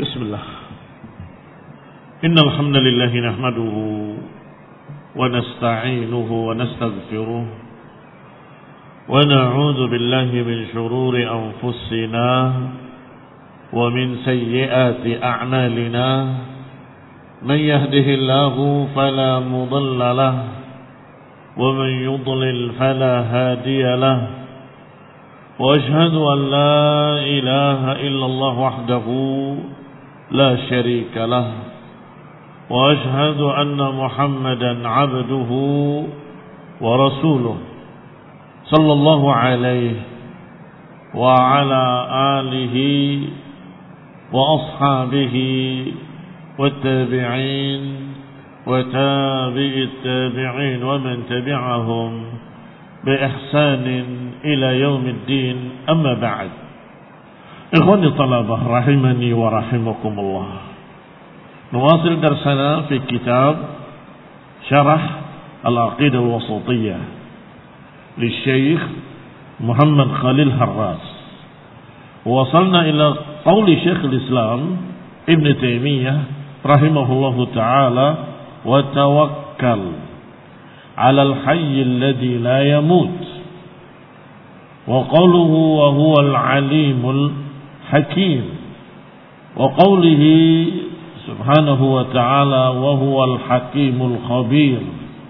Bismillah. Innal hamdalillah nahmaduhu wa nasta'inuhu wa nastaghfiruh wa na'udzu billahi min shururi anfusina wa min sayyiati a'malina. Man yahdihillahu fala mudilla lahu wa man yudlil fala hadiya lahu. وأشهد أن لا إله إلا الله وحده لا شريك له وأشهد أن محمدا عبده ورسوله صلى الله عليه وعلى آله وأصحابه والتابعين وتابع التابعين ومن تبعهم بإحسان إلى يوم الدين. أما بعد. إخواني الطلبة رحمني ورحمكم الله. نواصل درسنا في كتاب شرح العقيدة الوسطية للشيخ محمد خليل هراس. وصلنا إلى قول شيخ الإسلام ابن تيمية رحمه الله تعالى: وتوكل على الحي الذي لا يموت. وقوله وهو العليم الحكيم. وقوله سبحانه وتعالى وهو الحكيم الخبير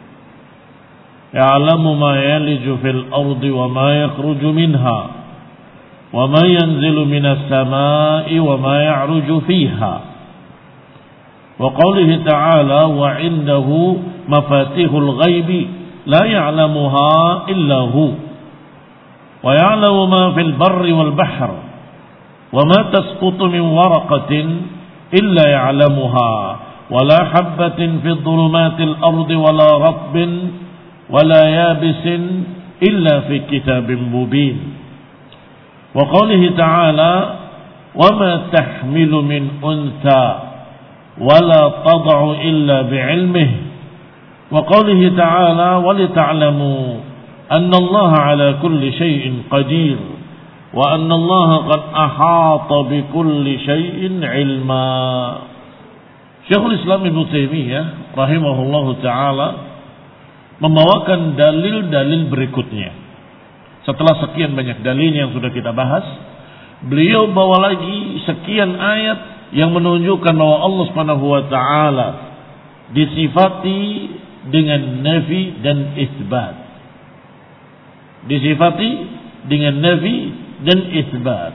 يعلم ما يلج في الأرض وما يخرج منها وما ينزل من السماء وما يعرج فيها. وقوله تعالى وعنده مفاتيح الغيب لا يعلمها إلا هو ويعلم ما في البر والبحر وما تسقط من ورقة إلا يعلمها ولا حبة في الظلمات الأرض ولا رطب ولا يابس إلا في كتاب مبين. وقوله تعالى وما تحمل من أنثى ولا تضع إلا بعلمه. وقوله تعالى ولتعلموا أن الله على كل شيء قدير وأن الله قد أحاط بكل شيء علما. Syekhul Islam Ibnu Taimiyah rahimahullahu taala membawakan dalil-dalil berikutnya. Setelah sekian banyak dalil yang sudah kita bahas, beliau bawa lagi sekian ayat yang menunjukkan bahwa Allah Subhanahu wa taala disifati dengan nafi dan isbat. Disifati dengan nafi dan isbat,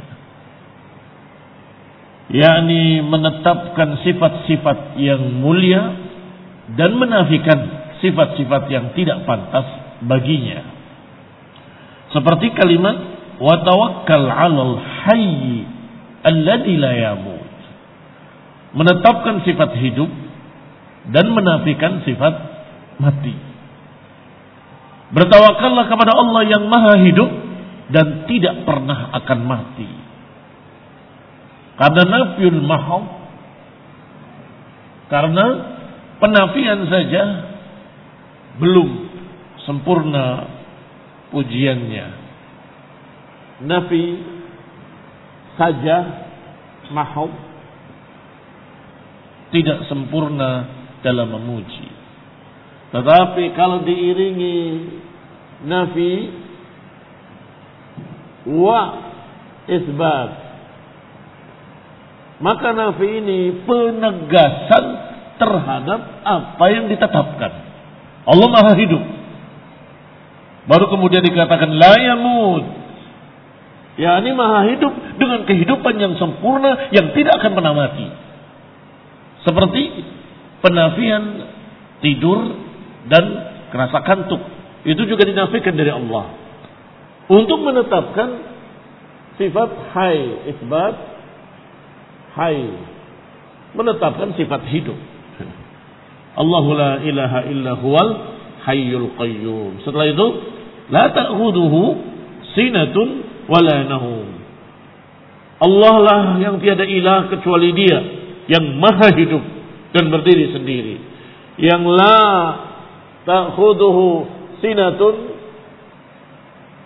yakni menetapkan sifat-sifat yang mulia dan menafikan sifat-sifat yang tidak pantas baginya. Seperti kalimat wa tawakkal 'alal hayy alladzi la yamut, menetapkan sifat hidup dan menafikan sifat mati. Bertawakallah kepada Allah yang maha hidup dan tidak pernah akan mati. Karena nafyul mahad, karena penafian saja belum sempurna pujiannya. Nafi saja mahad tidak sempurna dalam memuji. Tetapi kalau diiringi nafi wa isbat, maka nafi ini penegasan terhadap apa yang ditetapkan. Allah maha hidup. Baru kemudian dikatakan la yamut, yakni maha hidup dengan kehidupan yang sempurna yang tidak akan pernah mati. Seperti penafian tidur dan kerasa kantuk, itu juga dinafikan dari Allah. Untuk menetapkan sifat hayy, isbat hayy, menetapkan sifat hidup. Allahu la ilaha illa huwal hayyul qayyum. Setelah itu la ta'khuduhu sinatun wala nahum. Allah lah yang tiada ilah kecuali Dia yang maha hidup dan berdiri sendiri, yang la ta'khuduhu sinatun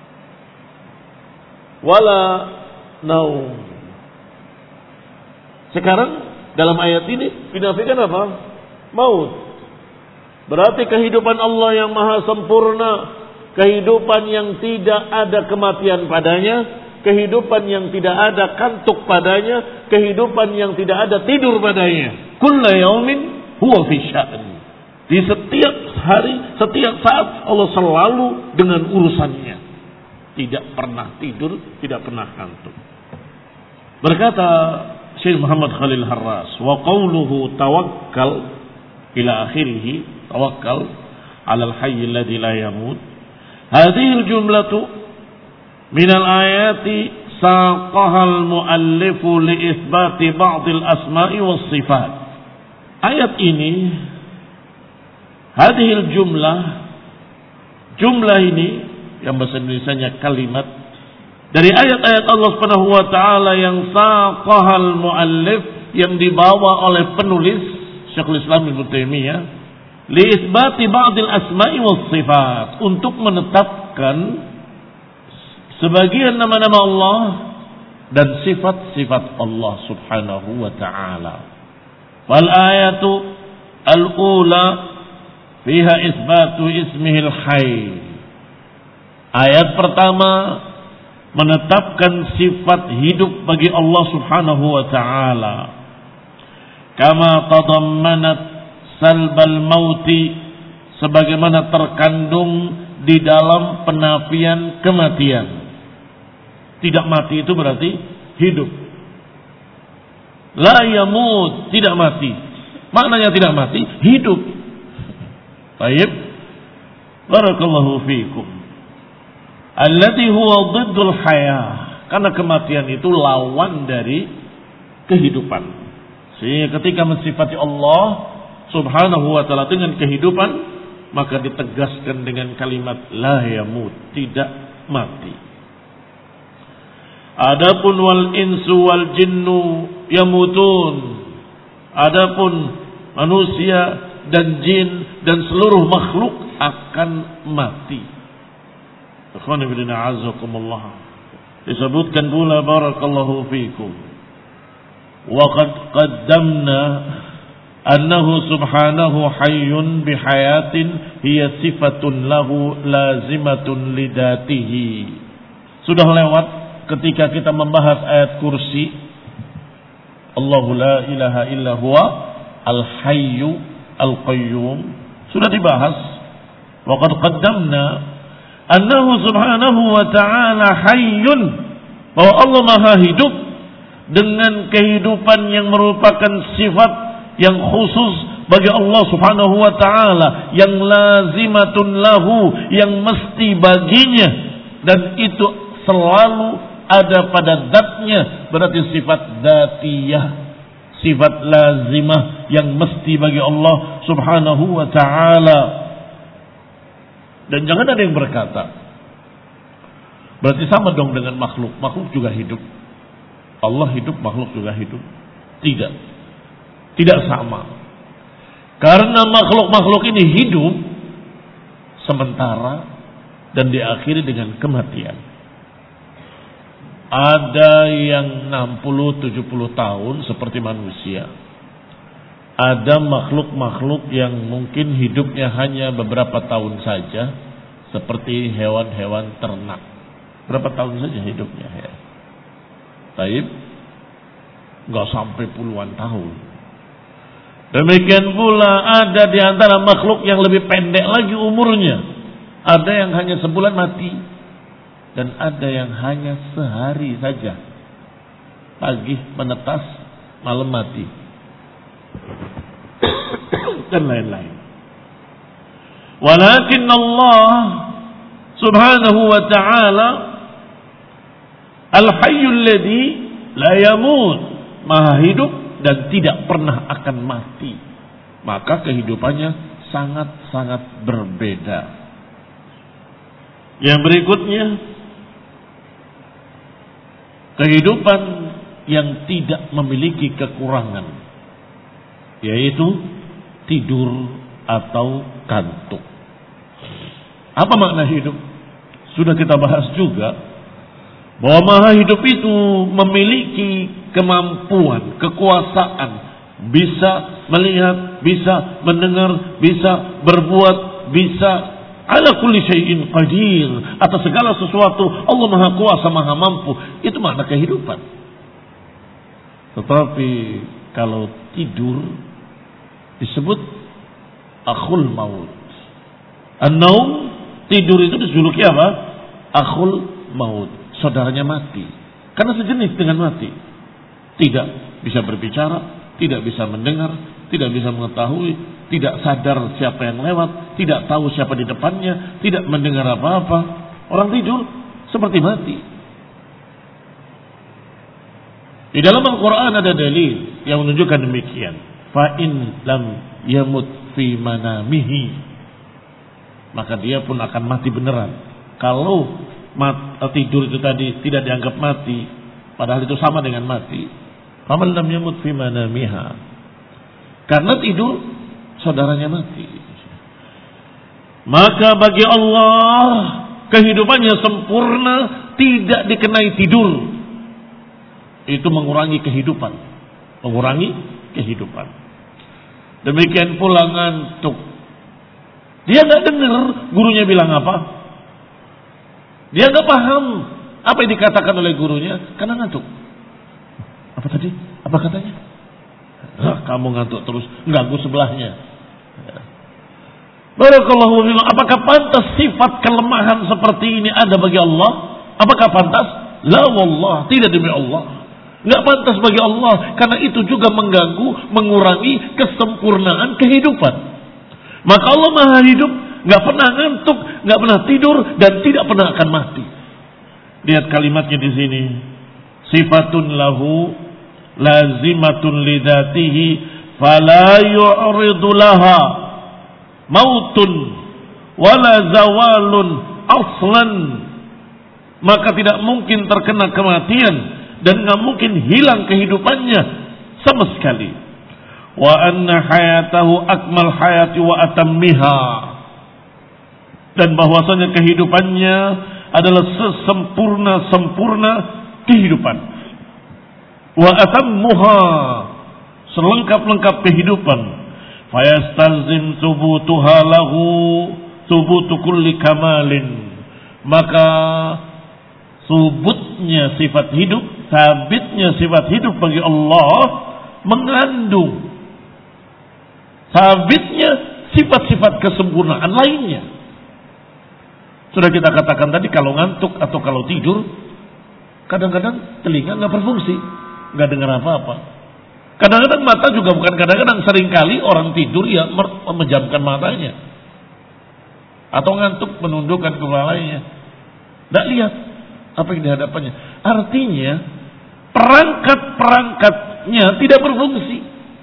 wala naum. Sekarang dalam ayat ini dinafikan apa? Maut. Berarti kehidupan Allah yang maha sempurna, kehidupan yang tidak ada kematian padanya, kehidupan yang tidak ada kantuk padanya, kehidupan yang tidak ada tidur padanya. Kulla yaumin huwa fi sya'n. Di setiap hari, setiap saat Allah selalu dengan urusannya. Tidak pernah tidur, tidak pernah kantuk. Berkata Syekh Muhammad Khalil Harras, wa qawluhu tawakkal ila akhirih, tawakkal 'alal hayy alladzi la yamut. Hadhihi al-jumlatu min al-ayati saqaha al-muallif li itsbati ba'd al-asma'i was sifat. Ayat ini, hadhihi al-jumlah, jumlah ini yang bahasa Indonesianya kalimat dari ayat-ayat Allah Subhanahu wa taala yang saqahal muallif, yang dibawa oleh penulis Syekhul Islam Ibnu Taimiyah li itsbati ba'dil asma'i was sifat, untuk menetapkan sebagian nama-nama Allah dan sifat-sifat Allah Subhanahu wa taala. Wal ayatu al-ula fiha itsbatu ismihil hayy. Ayat pertama menetapkan sifat hidup bagi Allah Subhanahu wa taala. Kama tadammanat salbal mauti, sebagaimana terkandung di dalam penafian kematian. Tidak mati itu berarti hidup. La yamut, tidak mati. Maknanya tidak mati, hidup. Baik. Barakallahu fiikum. Alladhi huwa dhiddul hayah, karena kematian itu lawan dari kehidupan. Sehingga ketika mensifati Allah Subhanahu wa taala dengan kehidupan, maka ditegaskan dengan kalimat la yamut, tidak mati. Adapun wal insu wal jinnu yamutun, adapun manusia dan jin dan seluruh makhluk akan mati. Ikhwan fillah a'azzakumullah. Disebutkan pula barakallahu fikum. Wa qad qaddamna annahu subhanahu hayyun bihayatin hiya sifatun lahu lazimatun lidatihi. Sudah lewat ketika kita membahas ayat kursi. Allahu la ilaha illa huwa al-hayyu al-qayyum. Sudah dibahas. Wa qad qaddamna annahu subhanahu wa ta'ala hayyun, bahwa Allah maha hidup dengan kehidupan yang merupakan sifat yang khusus bagi Allah subhanahu wa ta'ala, yang lazimatun lahu, yang mesti baginya, dan itu selalu ada pada zatnya, berarti sifat dzatiyah, sifat lazimah yang mesti bagi Allah subhanahu wa ta'ala. Dan jangan ada yang berkata, berarti sama dong dengan makhluk. Makhluk juga hidup. Allah hidup, makhluk juga hidup. Tidak. Tidak sama. Karena makhluk-makhluk ini hidup sementara dan diakhiri dengan kematian. Ada yang 60-70 tahun seperti manusia. Ada makhluk-makhluk yang mungkin hidupnya hanya beberapa tahun saja, seperti hewan-hewan ternak. Berapa tahun saja hidupnya ya? Taib, nggak sampai puluhan tahun. Demikian pula ada di antara makhluk yang lebih pendek lagi umurnya. Ada yang hanya sebulan mati, dan ada yang hanya sehari saja. Pagi menetas, malam mati. Dan lain-lain. Walakin Allah subhanahu wa ta'ala al-hayyul ladzi la yamut, maha hidup dan tidak pernah akan mati. Maka kehidupannya sangat-sangat berbeda. Yang berikutnya, kehidupan yang tidak memiliki kekurangan, yaitu tidur atau kantuk. Apa makna hidup? Sudah kita bahas juga bahwa maha hidup itu memiliki kemampuan, kekuasaan, bisa melihat, bisa mendengar, bisa berbuat, bisa ala kulli syai'in qadir, atas segala sesuatu Allah Maha Kuasa, Maha Mampu. Itu makna kehidupan. Tetapi kalau tidur disebut akhul maut. An-naum, tidur itu dijuluki apa? Akhul maut, saudaranya mati. Karena sejenis dengan mati. Tidak bisa berbicara, tidak bisa mendengar, tidak bisa mengetahui, tidak sadar siapa yang lewat, tidak tahu siapa di depannya, tidak mendengar apa-apa. Orang tidur seperti mati. Di dalam Al-Quran ada dalil yang menunjukkan demikian. Fa in lam yamut fi manamihi, maka dia pun akan mati beneran. Kalau tidur itu tadi tidak dianggap mati, padahal itu sama dengan mati. Faman lam yamut fi manamiha, karena tidur saudaranya mati. Maka bagi Allah kehidupannya sempurna, tidak dikenai tidur. Itu mengurangi kehidupan, mengurangi kehidupan. Demikian pula ngantuk. Dia nggak dengar gurunya bilang apa. Dia nggak paham apa yang dikatakan oleh gurunya karena ngantuk. Apa tadi? Apa katanya? Kamu ngantuk terus, ganggu sebelahnya. Barakallahu fiikum. Apakah pantas sifat kelemahan seperti ini ada bagi Allah? Apakah pantas? La wallah, tidak demi Allah. Nggak pantas bagi Allah, karena itu juga mengganggu, mengurangi kesempurnaan kehidupan. Maka Allah Maha Hidup, nggak pernah ngantuk, nggak pernah tidur, dan tidak pernah akan mati. Lihat kalimatnya di sini. Sifatun lahu lazimatun lidatihi fala yu'ridu laha mautun wala zawalun aslan. Maka tidak mungkin terkena kematian dan nggak mungkin hilang kehidupannya sama sekali. Wa anna hayatahu akmal hayati wa atammiha, dan bahwasanya kehidupannya adalah sesempurna-sempurna kehidupan. Wa atammuha, selengkap-lengkap kehidupan. Fayastalzim thubutuha lahu thubutu kulli kamalin, maka subutnya sifat hidup, sabitnya sifat hidup bagi Allah mengandung sabitnya sifat-sifat kesempurnaan lainnya. Sudah kita katakan tadi, kalau ngantuk atau kalau tidur, kadang-kadang telinga nggak berfungsi, nggak dengar apa-apa. Kadang-kadang mata juga bukan kadang-kadang, seringkali orang tidur ya memejamkan matanya atau ngantuk menundukkan kepalanya, nggak lihat apa yang di hadapannya. Artinya perangkat-perangkatnya tidak berfungsi,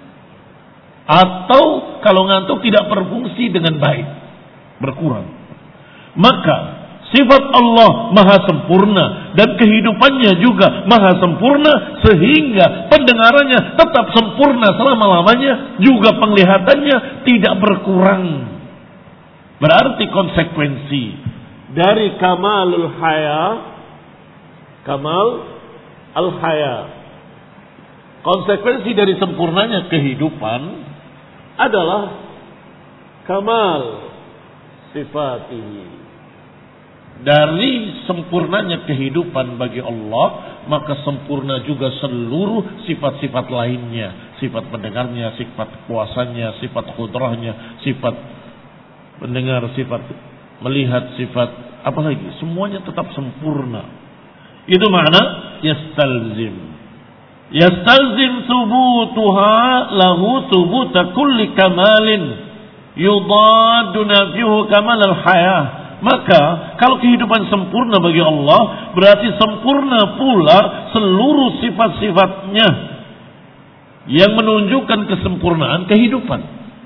atau kalau ngantuk tidak berfungsi dengan baik, berkurang. Maka sifat Allah maha sempurna dan kehidupannya juga maha sempurna, sehingga pendengarannya tetap sempurna selama-lamanya, juga penglihatannya tidak berkurang. Berarti konsekuensi dari kamalul haya, kamal al-haya, konsekuensi dari sempurnanya kehidupan adalah kamal sifatihi. Dari sempurnanya kehidupan bagi Allah, maka sempurna juga seluruh sifat-sifat lainnya. Sifat mendengarnya, sifat kuasanya, sifat kudrahnya, sifat mendengar, sifat melihat, sifat apa lagi, semuanya tetap sempurna. Itu makna yastalzim. Yastalzim thubutuha lahu thubuta kulli kamalin yudaddu nafihu kamal al-hayah. Maka kalau kehidupan sempurna bagi Allah, berarti sempurna pula seluruh sifat-sifatnya yang menunjukkan kesempurnaan kehidupan.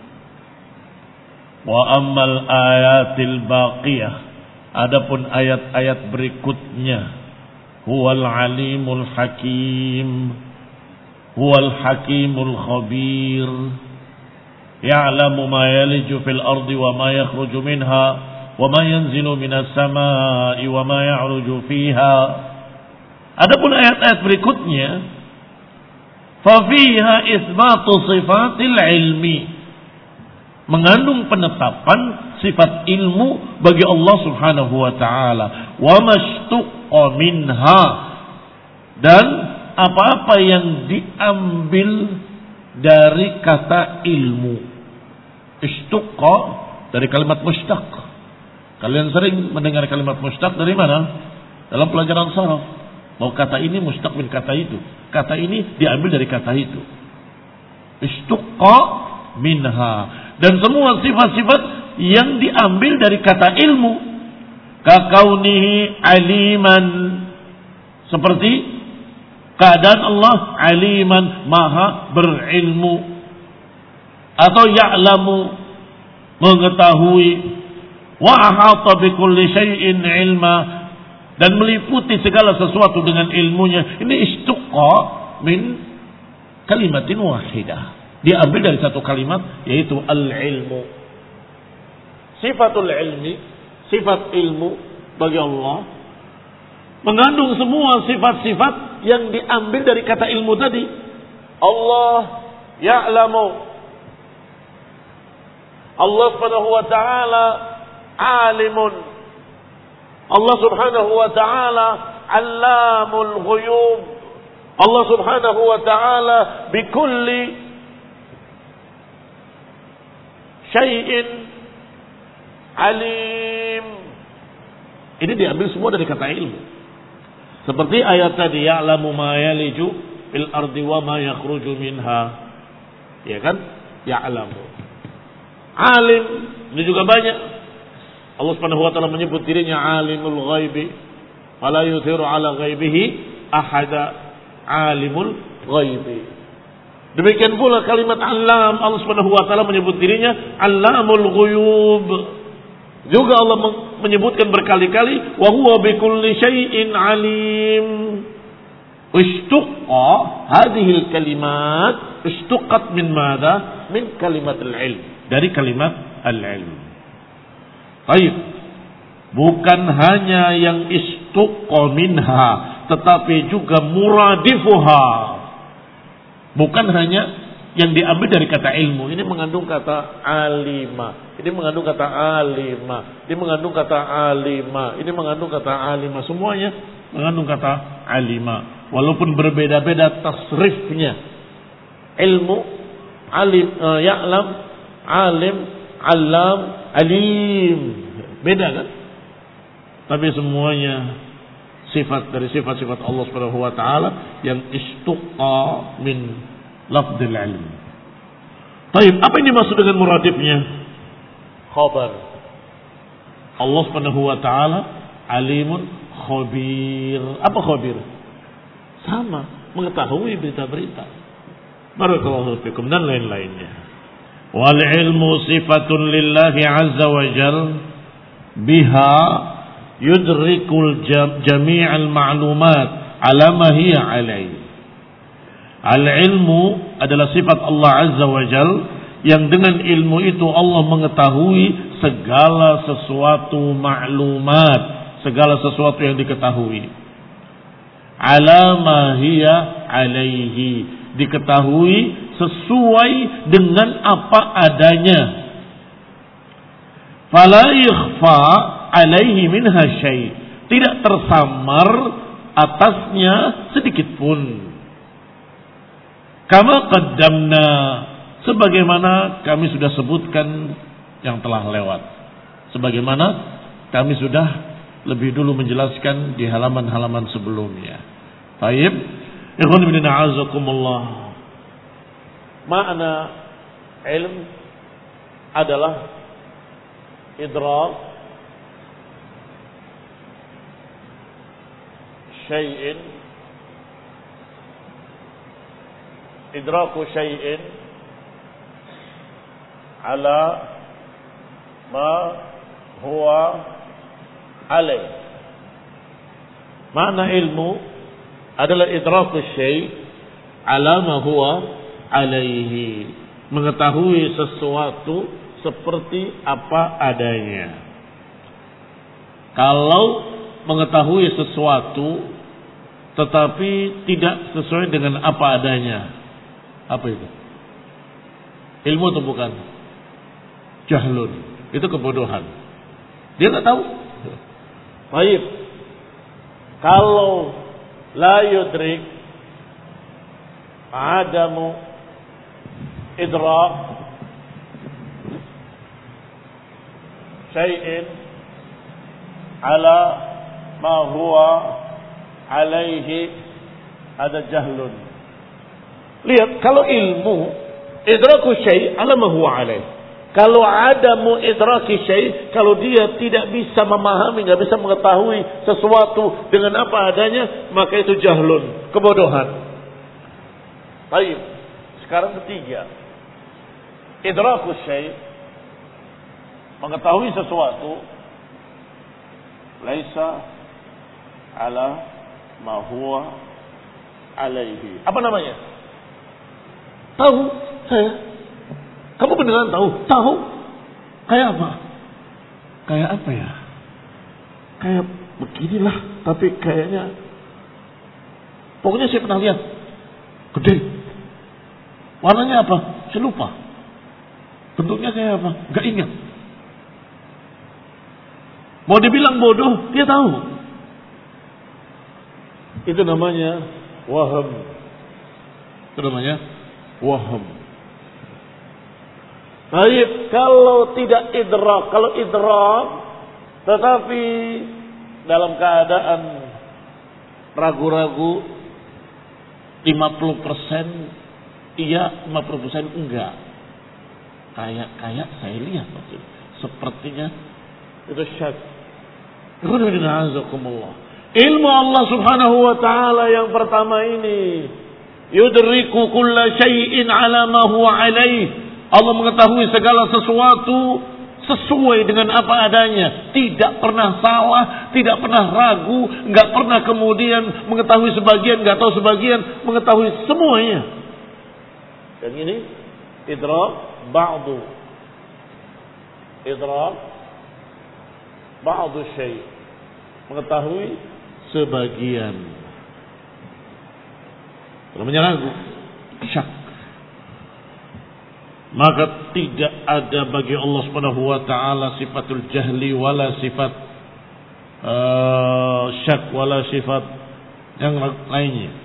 Wa ammal ayatil baqiyah, adapun ayat-ayat berikutnya, huwal alimul hakim, huwal hakimul khabir, ya'lamu ma yaliju fil ardi wa ma yakhruju minha wa ma yanzilu minas samai wa ma ya'ruju fiha. Adapun ayat-ayat berikutnya Fafiha isbatu sifatil ilmi. Mengandung penetapan sifat ilmu bagi Allah Subhanahu wa taala. Wa mashtuqqa minha, dan apa-apa yang diambil dari kata ilmu. Istuqqa dari kalimat mushtaq. Kalian sering mendengar kalimat mushtaq dari mana? Dalam pelajaran sharaf. Bahwa kata ini mushtaq min kata itu. Kata ini diambil dari kata itu. Istuqqa minha. Dan semua sifat-sifat yang diambil dari kata ilmu. Kakaunihi aliman. Seperti keadaan Allah aliman, maha berilmu. Atau ya'lamu, mengetahui. Wa ahata bikulli syai'in ilma, dan meliputi segala sesuatu dengan ilmunya. Ini istuqqa min kalimatin wahidah. Diambil dari satu kalimat, yaitu al-ilmu. Sifatul ilmi, sifat ilmu bagi Allah mengandung semua sifat-sifat yang diambil dari kata ilmu tadi. Allah ya'lamu. Allah subhanahu wa ta'ala alimun. Allah subhanahu wa ta'ala allamul ghuyub. Allah subhanahu wa ta'ala bikulli syai'in alim. Ini diambil semua dari kata ilmu. Seperti ayat tadi, ya'lamu ma yaliju fil ardi wa ma yakhruju minha. Ya kan? Ya'lamu. Alim, ini juga banyak. Allah Subhanahu wa taala menyebut dirinya alimul ghaibi, fala yuthiru ala ghaibihi ahada. Alimul ghaibi. Demikian pula kalimat alam, Allah Subhanahu wa taala menyebut dirinya allamul ghuyub. Juga Allah menyebutkan berkali-kali wa huwa bikulli syai'in alim. Istuqqa hadhil kalimat, istuqqat min madza? Min kalimatul ilm, dari kalimat al-ilm. Baik. Bukan hanya yang istuqqa minha, tetapi juga muradifuha. Bukan hanya yang diambil dari kata ilmu. Ini mengandung kata alima. Ini mengandung kata alima. Ini mengandung kata alima. Ini mengandung kata alima. Semuanya mengandung kata alima. Walaupun berbeda-beda tasrifnya. Ilmu, alim, ya'lam, alim, alam, alim. Beda kan? Tapi semuanya sifat dari sifat-sifat Allah Subhanahu wa taala yang istuqqa min lafdzil ilm. Baik, apa ini maksud dengan muradifnya? Khabar. Allah Subhanahu wa taala alimun khabir. Apa khabir? Sama, mengetahui berita-berita. Barakallahu fikum dan lain-lainnya. Wal ilmu sifatun lillahi azza wa jalla biha yudrikul jami'al ma'lumat ala ma hiya alaihi. Al-ilmu adalah sifat Allah Azza wa Jal yang dengan ilmu itu Allah mengetahui segala sesuatu maklumat, segala sesuatu yang diketahui. Ala ma hiya alaihi, diketahui sesuai dengan apa adanya. Fala yakhfa alaihi minha syai', tidak tersamar atasnya sedikit pun. Kama qaddamna, sebagaimana kami sudah sebutkan yang telah lewat. Sebagaimana kami sudah lebih dulu menjelaskan di halaman-halaman sebelumnya. Baik, ikhwan fillah a'azakumullah. Makna ilm adalah idrak syai'in, idraku syai'in ala ma huwa alaih. Makna ilmu adalah idraku syai' ala ma huwa alaihi, mengetahui sesuatu seperti apa adanya. Kalau mengetahui sesuatu tetapi tidak sesuai dengan apa adanya, Apa itu? Ilmu atau bukan? Jahlun. Itu kebodohan. Dia nggak tahu. Baik. Kalau la yudrik adamu idrak syai'in ala ma huwa alaihi ada jahlun. Lihat, kalau ilmu idraku syai' ala ma huwa alaihi. Kalau ada mu'idraki syai', kalau dia tidak bisa memahami, nggak bisa mengetahui sesuatu dengan apa adanya, maka itu jahlun, kebodohan. Baik, sekarang ketiga. Idraku syai', mengetahui sesuatu, laisa ala ma huwa alaihi. Apa namanya? Tahu saya. Kamu beneran tahu? Tahu. Kayak apa? Kayak apa ya? Kayak beginilah, tapi kayaknya pokoknya saya pernah lihat. Gede. Warnanya apa? Saya lupa. Bentuknya kayak apa? Gak ingat. Mau dibilang bodoh, dia tahu. Itu namanya waham. Itu namanya waham. Baik, kalau tidak idrak, kalau idrak tetapi dalam keadaan ragu-ragu 50% iya, 50% enggak. Kayak saya lihat maksudnya. Sepertinya itu syak. Ilmu Allah Subhanahu wa taala yang pertama ini yudriku kulla syai'in ala ma huwa alaih. Allah mengetahui segala sesuatu sesuai dengan apa adanya. Tidak pernah salah, tidak pernah ragu, nggak pernah kemudian mengetahui sebagian, nggak tahu sebagian, mengetahui semuanya. Dan ini idrak ba'du. Idrak ba'du syai'. Mengetahui sebagian. Namanya ragu, syak. Maka tidak ada bagi Allah Subhanahu wa taala sifatul jahli wala sifat syak wala sifat yang lainnya.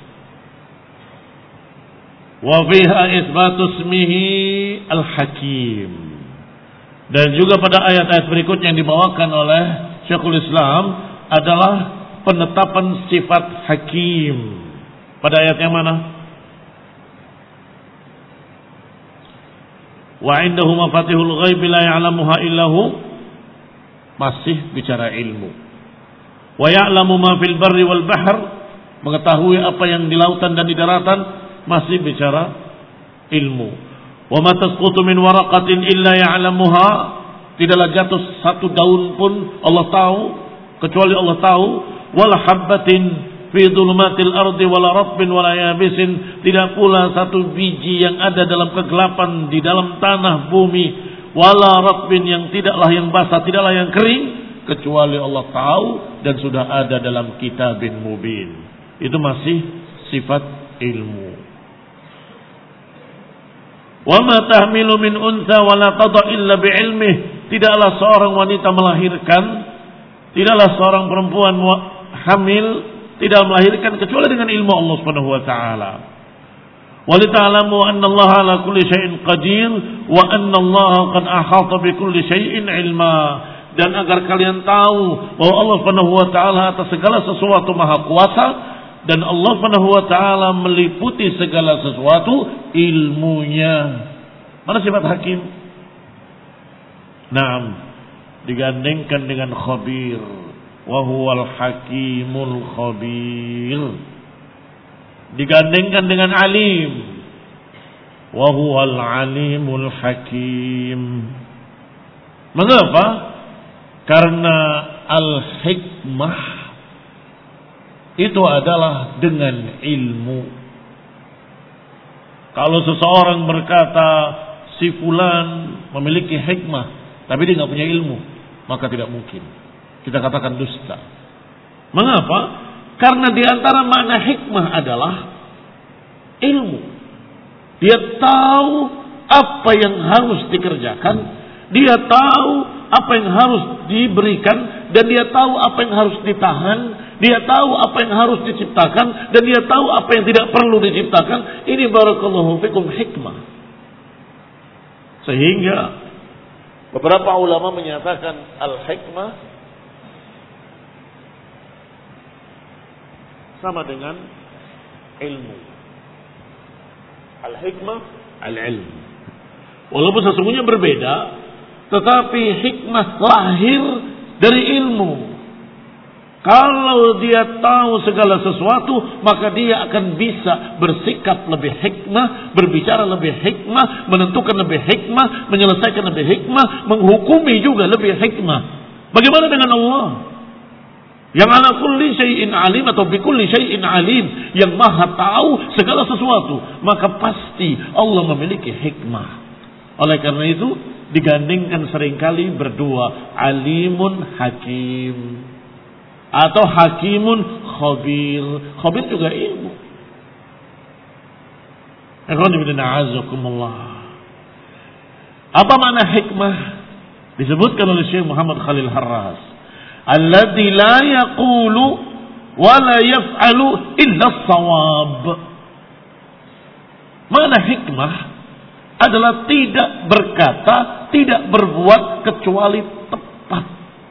Wa fiha itsbatu ismihi al-hakim. Dan juga pada ayat-ayat berikutnya yang dibawakan oleh Syekhul Islam adalah penetapan sifat hakim. Pada ayat yang mana? Wa indahu mafatihul ghaib la ya'lamuha illahu, masih bicara ilmu. Wa ya'lamu ma fil barri wal bahr, mengetahui apa yang di lautan dan di daratan, masih bicara ilmu. Wa ma tasqutu min waraqatin illa ya'lamuha, tidaklah jatuh satu daun pun Allah tahu kecuali Allah tahu. Wala habbatin fi dhulumatil ardi wala rabbin wala yabisin, tidak pula satu biji yang ada dalam kegelapan di dalam tanah bumi, wala rabbin, yang tidaklah yang basah, tidaklah yang kering, kecuali Allah tahu dan sudah ada dalam kitabin mubin. Itu masih sifat ilmu. Wa ma tahmilu min unsa wala tada illa bi ilmih, tidaklah seorang wanita melahirkan, tidaklah seorang perempuan hamil tidak melahirkan kecuali dengan ilmu Allah Subhanahu wa taala. Wa lita'lamu anna Allah ala kulli syai'in qadir wa anna Allah qad ahata bi kulli syai'in ilma. Dan agar kalian tahu bahwa Allah Subhanahu wa taala atas segala sesuatu maha kuasa dan Allah Subhanahu wa taala meliputi segala sesuatu ilmunya. Mana sifat hakim? Naam, digandengkan dengan khabir. Wa huwal hakimul khabir. Digandengkan dengan alim. Wa huwal alimul hakim. Mengapa? Karena al-hikmah itu adalah dengan ilmu. Kalau seseorang berkata si fulan memiliki hikmah tapi dia enggak punya ilmu, maka tidak mungkin. Kita katakan dusta. Mengapa? Karena di antara makna hikmah adalah ilmu. Dia tahu apa yang harus dikerjakan, dia tahu apa yang harus diberikan, dan dia tahu apa yang harus ditahan, dia tahu apa yang harus diciptakan, dan dia tahu apa yang tidak perlu diciptakan. Ini barakallahu fikum hikmah. Sehingga beberapa ulama menyatakan al-hikmah sama dengan ilmu. Al-hikmah al-ilm. Walaupun sesungguhnya berbeda, tetapi hikmah lahir dari ilmu. Kalau dia tahu segala sesuatu, maka dia akan bisa bersikap lebih hikmah, berbicara lebih hikmah, menentukan lebih hikmah, menyelesaikan lebih hikmah, menghukumi juga lebih hikmah. Bagaimana dengan Allah? Yang ala kulli syai'in alim atau bikulli syai'in alim, yang maha tahu segala sesuatu, maka pasti Allah memiliki hikmah. Oleh karena itu digandingkan seringkali berdua, alimun hakim atau hakimun khabir. Khabir juga ilmu. Apa makna hikmah? Disebutkan oleh Syekh Muhammad Khalil Harras, alladzi la yaqulu wa la yaf'alu illa as-shawab. Makna hikmah adalah tidak berkata, tidak berbuat kecuali tepat.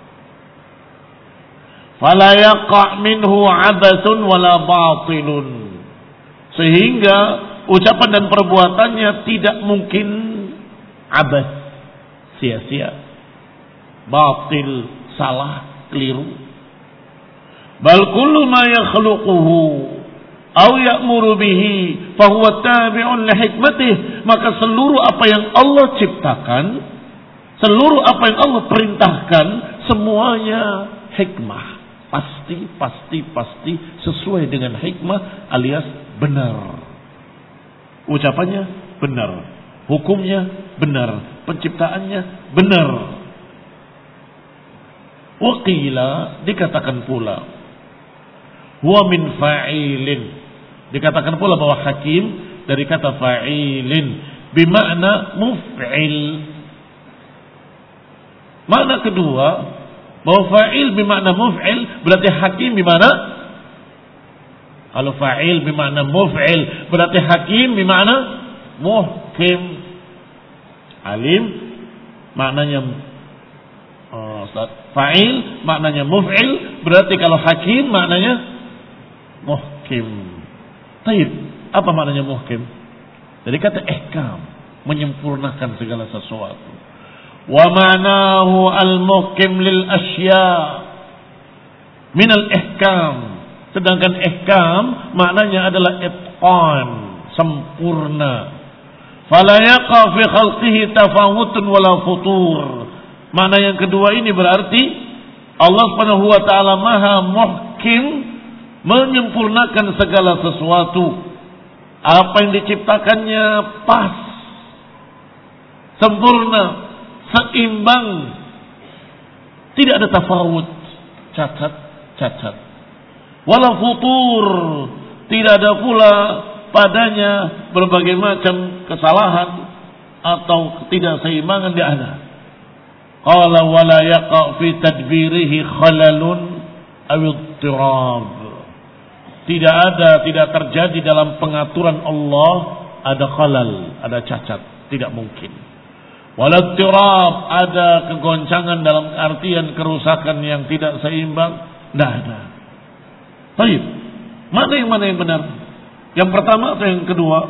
Fala yaqa' minhu 'abathun wala batilun. Sehingga ucapan dan perbuatannya tidak mungkin abath, sia-sia, batil, salah, keliru. Bal kullu ma yakhluquhu aw ya'muru bihi fahuwa tabi'un li hikmatih. Maka seluruh apa yang Allah ciptakan, seluruh apa yang Allah perintahkan, semuanya hikmah. Pasti sesuai dengan hikmah alias benar. Ucapannya benar, hukumnya benar, penciptaannya benar. Waqila, dikatakan pula, huwa min fa'ilin. Dikatakan pula bahwa hakim dari kata fa'ilin bimakna muf'il. Makna kedua, bahwa fa'il bimakna muf'il berarti hakim bimakna, kalau fa'il bimakna muf'il berarti hakim bimakna muhkim. Alim maknanya fa'il maknanya muf'il, berarti kalau hakim maknanya muhkim. Taib, apa maknanya muhkim? Dari kata ihkam, menyempurnakan segala sesuatu. Wa ma'nahu al-muhkim lil asya min al-ihkam. Sedangkan ihkam maknanya adalah itqan, sempurna. Fala yaqa fi khalqihi tafawutun wala futur. Makna yang kedua ini berarti Allah Subhanahu wa taala Maha Muhkim, menyempurnakan segala sesuatu. Apa yang diciptakannya pas, sempurna, seimbang, tidak ada tafawut, cacat. Wala futur, tidak ada pula padanya berbagai macam kesalahan atau ketidakseimbangan, tidak ada. Qala wala yaqa fi tadbirihi khalalun aw idtirab. Tidak terjadi dalam pengaturan Allah ada khalal, ada cacat, tidak mungkin. Wala idtirab, ada kegoncangan dalam artian kerusakan yang tidak seimbang, tidak ada. Baik. Mana yang benar? Yang pertama atau yang kedua?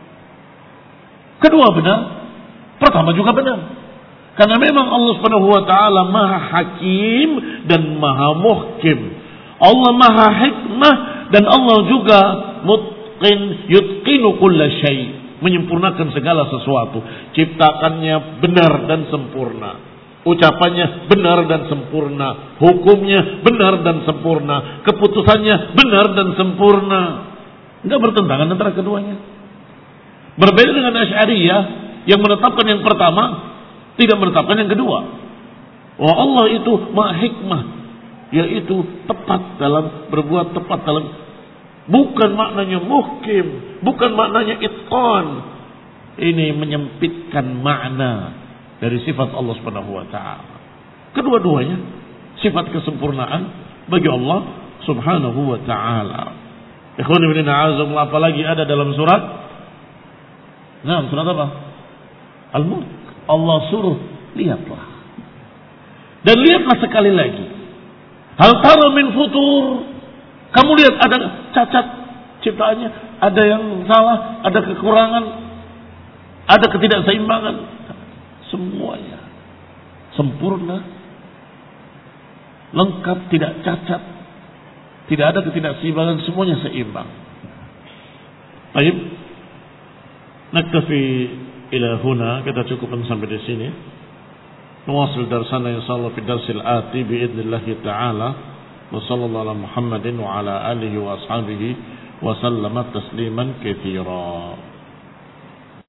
Kedua benar, pertama juga benar. Karena memang Allah Subhanahu wa taala Maha Hakim dan Maha Muhkim. Allah Maha Hikmah dan Allah juga mutqin, yutqinu kulla syai', menyempurnakan segala sesuatu. Ciptakannya benar dan sempurna. Ucapannya benar dan sempurna. Hukumnya benar dan sempurna. Keputusannya benar dan sempurna. Enggak bertentangan antara keduanya. Berbeda dengan Asy'ariyah yang menetapkan yang pertama, tidak menetapkan yang kedua. Oh, Allah itu Maha Hikmah, yaitu tepat dalam berbuat, tepat dalam, bukan maknanya muhkim, bukan maknanya itqan, ini menyempitkan makna dari sifat Allah Subhanahu wa taala. Kedua-duanya sifat kesempurnaan bagi Allah Subhanahu wa taala. Ikhwan fillah a'azakumullah, apalagi ada dalam surat. Nah, surat apa? Al-Mulk. Allah suruh, lihatlah. Dan lihatlah sekali lagi. Hal tara min futur. Kamu lihat ada cacat ciptaannya, ada yang salah, ada kekurangan, ada ketidakseimbangan. Semuanya sempurna, lengkap, tidak cacat, tidak ada ketidakseimbangan, semuanya seimbang. Baik, naktafi ila huna, kita cukupkan sampai di sini. Nuwasil darsana insyaallah fi darsil ati biidznillah taala. Wa sallallahu ala Muhammadin wa ala alihi wa ashabihi wa sallama tasliman katsira.